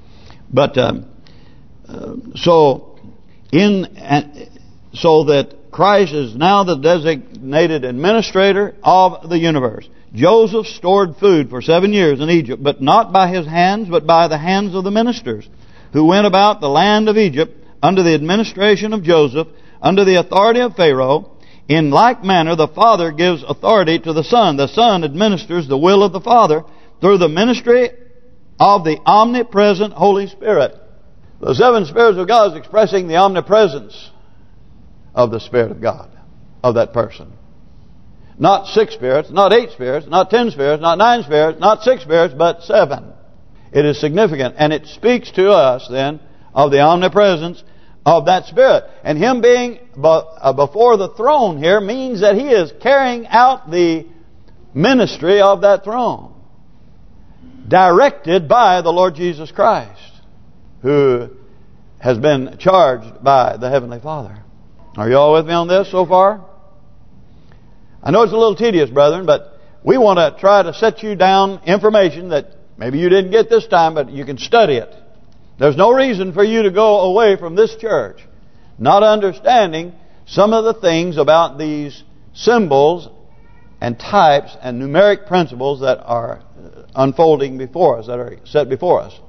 But so that Christ is now the designated administrator of the universe. Joseph stored food for 7 years in Egypt, but not by his hands, but by the hands of the ministers, who went about the land of Egypt under the administration of Joseph, under the authority of Pharaoh. In like manner, the Father gives authority to the Son. The Son administers the will of the Father through the ministry of the omnipresent Holy Spirit. The 7 spirits of God is expressing the omnipresence of the Spirit of God, of that person. Not 6 spirits, not 8 spirits, not 10 spirits, not 9 spirits, not 6 spirits, but 7. It is significant, and it speaks to us then of the omnipresence of that Spirit. And Him being before the throne here means that He is carrying out the ministry of that throne, directed by the Lord Jesus Christ, who has been charged by the Heavenly Father. Are you all with me on this so far? I know it's a little tedious, brethren, but we want to try to set you down information that maybe you didn't get this time, but you can study it. There's no reason for you to go away from this church not understanding some of the things about these symbols and types and numeric principles that are unfolding before us, that are set before us.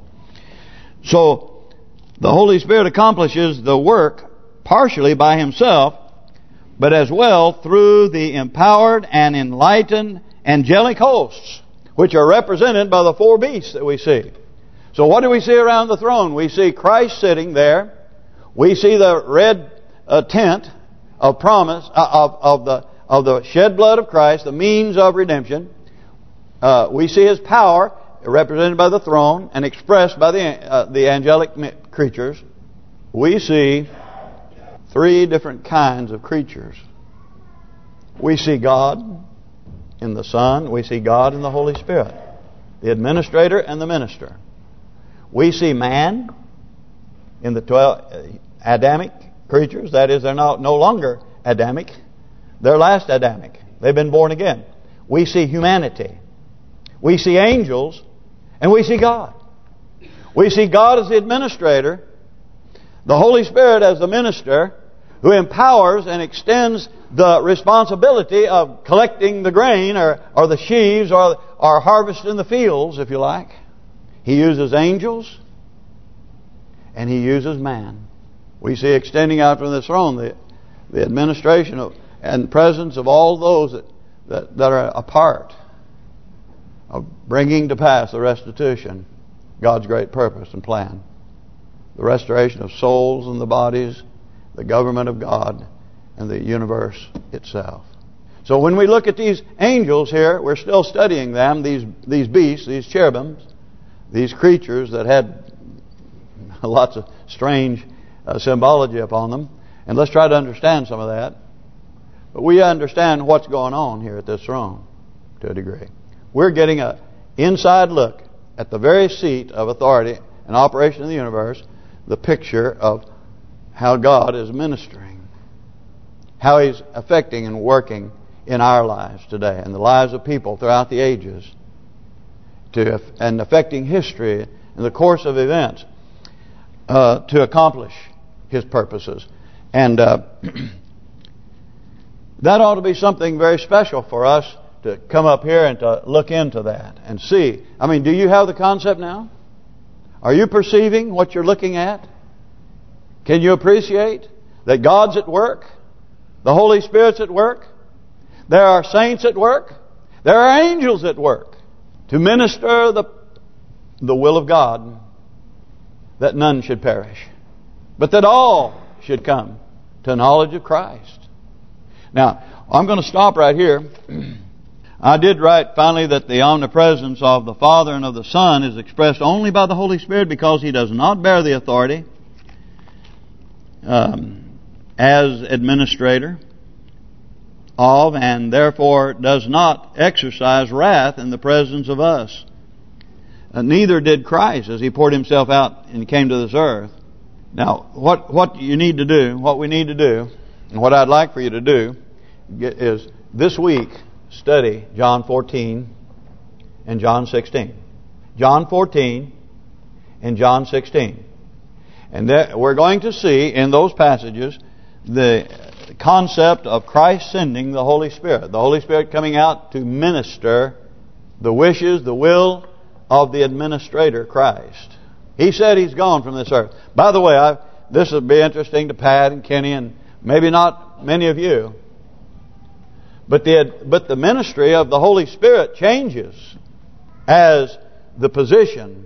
So, the Holy Spirit accomplishes the work partially by Himself, but as well through the empowered and enlightened angelic hosts, which are represented by the 4 beasts that we see. So what do we see around the throne? We see Christ sitting there. We see the red tent of promise of the shed blood of Christ, the means of redemption. We see His power represented by the throne and expressed by the angelic creatures. We see 3 different kinds of creatures. We see God in the Son. We see God in the Holy Spirit, the administrator and the minister. We see man in the 12 Adamic creatures. That is, they're no longer Adamic. They're last Adamic. They've been born again. We see humanity. We see angels. And we see God. We see God as the administrator, the Holy Spirit as the minister, who empowers and extends the responsibility of collecting the grain or the sheaves or harvest in the fields, if you like. He uses angels and He uses man. We see extending out from the throne the administration of and presence of all those that are a part of bringing to pass the restitution, God's great purpose and plan. The restoration of souls and the bodies, the government of God, and the universe itself. So when we look at these angels here, we're still studying them, these beasts, these cherubims, these creatures that had lots of strange symbology upon them. And let's try to understand some of that. But we understand what's going on here at this throne to a degree. We're getting an inside look at the very seat of authority and operation in the universe, the picture of how God is ministering, how He's affecting and working in our lives today and the lives of people throughout the ages, and affecting history and the course of events to accomplish His purposes. And that ought to be something very special for us to come up here and to look into that and see. I mean, do you have the concept now? Are you perceiving what you're looking at? Can you appreciate that God's at work? The Holy Spirit's at work? There are saints at work? There are angels at work to minister the will of God, that none should perish, but that all should come to knowledge of Christ. Now, I'm going to stop right here. I did write finally that the omnipresence of the Father and of the Son is expressed only by the Holy Spirit because He does not bear the authority as administrator of, and therefore does not exercise wrath in the presence of us. Neither did Christ as He poured Himself out and came to this earth. Now, what you need to do, what we need to do, and what I'd like for you to do is this week study John 14 and John 16. John 14 and John 16. And we're going to see in those passages the concept of Christ sending the Holy Spirit. The Holy Spirit coming out to minister the wishes, the will of the administrator, Christ. He said He's gone from this earth. By the way, this would be interesting to Pat and Kenny and maybe not many of you. But the ministry of the Holy Spirit changes as the position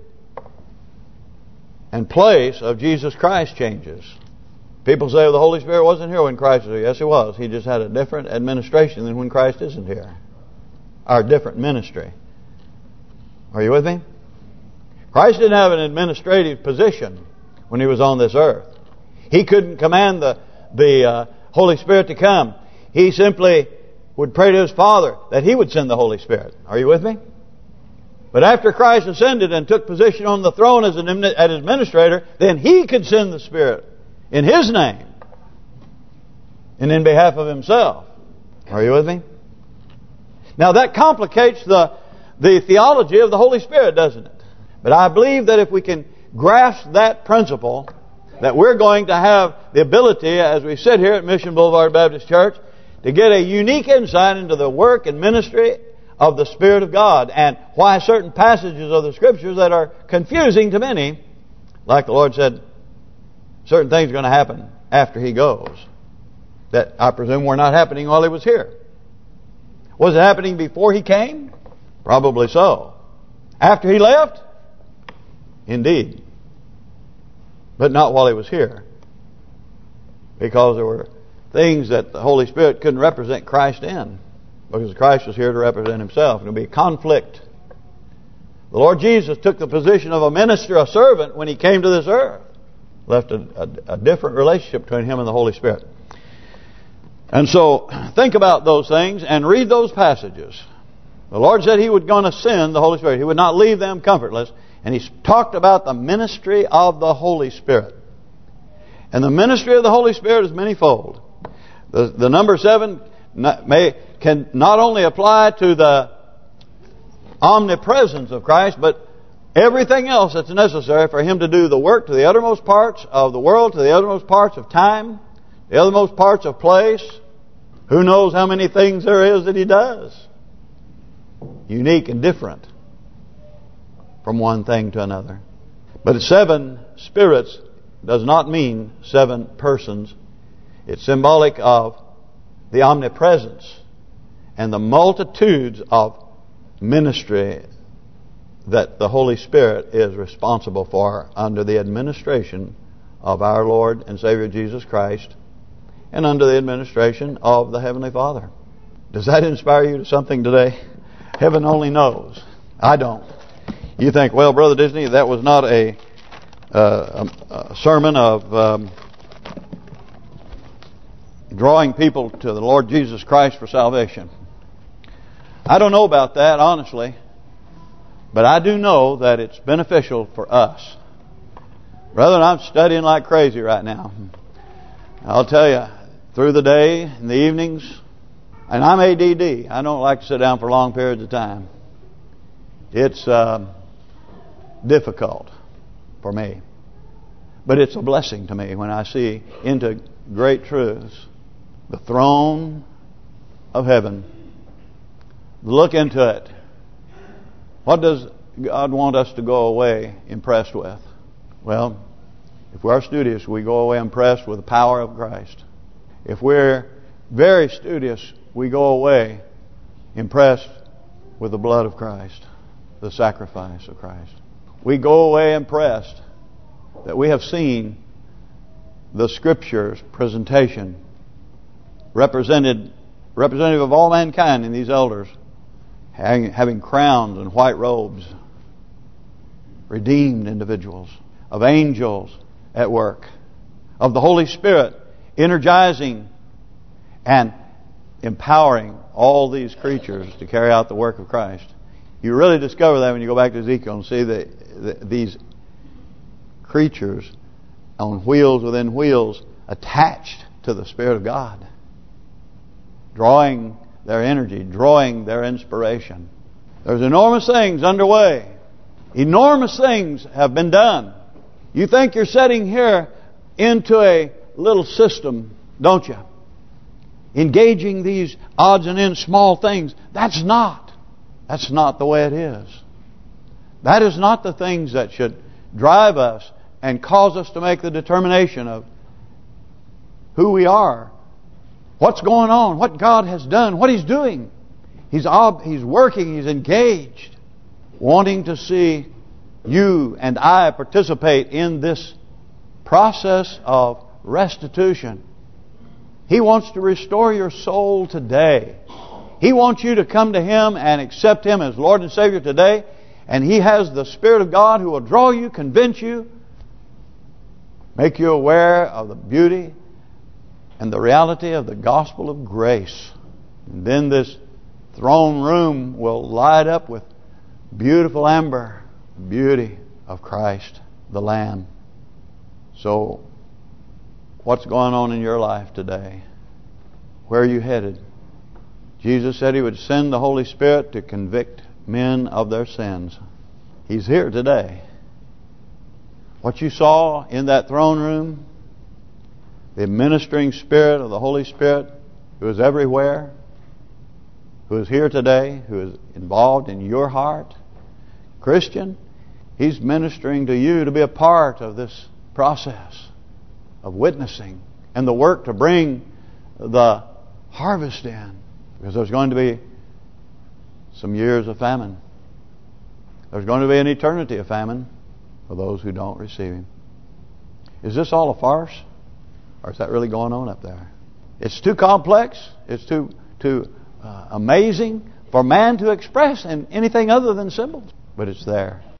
and place of Jesus Christ changes. People say, well, the Holy Spirit wasn't here when Christ was here. Yes, He was. He just had a different administration than when Christ isn't here. Our different ministry. Are you with me? Christ didn't have an administrative position when He was on this earth. He couldn't command the Holy Spirit to come. He simply would pray to His Father that He would send the Holy Spirit. Are you with me? But after Christ ascended and took position on the throne as an administrator, then He could send the Spirit in His name and in behalf of Himself. Are you with me? Now that complicates the theology of the Holy Spirit, doesn't it? But I believe that if we can grasp that principle, that we're going to have the ability, as we sit here at Mission Boulevard Baptist Church, to get a unique insight into the work and ministry of the Spirit of God, and why certain passages of the Scriptures that are confusing to many, like the Lord said, certain things are going to happen after He goes, that I presume were not happening while He was here. Was it happening before He came? Probably so. After He left? Indeed. But not while He was here. Because there were things that the Holy Spirit couldn't represent Christ in. Because Christ was here to represent Himself. It would be a conflict. The Lord Jesus took the position of a minister, a servant, when He came to this earth. Left a different relationship between Him and the Holy Spirit. And so, think about those things and read those passages. The Lord said He was going to send the Holy Spirit. He would not leave them comfortless. And He talked about the ministry of the Holy Spirit. And the ministry of the Holy Spirit is manyfold. The number 7 can not only apply to the omnipresence of Christ, but everything else that's necessary for Him to do the work to the uttermost parts of the world, to the uttermost parts of time, the uttermost parts of place. Who knows how many things there is that He does? Unique and different from one thing to another. But 7 spirits does not mean 7 persons. It's symbolic of the omnipresence and the multitudes of ministry that the Holy Spirit is responsible for under the administration of our Lord and Savior Jesus Christ and under the administration of the Heavenly Father. Does that inspire you to something today? Heaven only knows. I don't. You think, well, Brother Disney, that was not a sermon of drawing people to the Lord Jesus Christ for salvation. I don't know about that, honestly. But I do know that it's beneficial for us. Brother, I'm studying like crazy right now. I'll tell you, through the day, in the evenings, and I'm ADD. I don't like to sit down for long periods of time. It's difficult for me. But it's a blessing to me when I see into great truths. The throne of heaven. Look into it. What does God want us to go away impressed with? Well, if we are studious, we go away impressed with the power of Christ. If we're very studious, we go away impressed with the blood of Christ, the sacrifice of Christ. We go away impressed that we have seen the Scripture's presentation representative of all mankind in these elders, having crowns and white robes, redeemed individuals, of angels at work, of the Holy Spirit energizing and empowering all these creatures to carry out the work of Christ. You really discover that when you go back to Ezekiel and see these creatures on wheels within wheels attached to the Spirit of God, drawing their energy, drawing their inspiration. There's enormous things underway. Enormous things have been done. You think you're setting here into a little system, don't you? engaging these odds and ends, small things. That's not the way it is. That is not the things that should drive us and cause us to make the determination of who we are, what's going on, what God has done, what He's doing. He's working, He's engaged, wanting to see you and I participate in this process of restitution. He wants to restore your soul today. He wants you to come to Him and accept Him as Lord and Savior today. And He has the Spirit of God who will draw you, convince you, make you aware of the beauty and the reality of the gospel of grace. And then this throne room will light up with beautiful amber, the beauty of Christ, the Lamb. So, what's going on in your life today? Where are you headed? Jesus said He would send the Holy Spirit to convict men of their sins. He's here today. What you saw in that throne room, the ministering Spirit of the Holy Spirit, who is everywhere, who is here today, who is involved in your heart, Christian, He's ministering to you to be a part of this process of witnessing and the work to bring the harvest in. Because there's going to be some years of famine. There's going to be an eternity of famine for those who don't receive Him. Is this all a farce? Or is that really going on up there? It's too complex. It's too amazing for man to express in anything other than symbols. But it's there.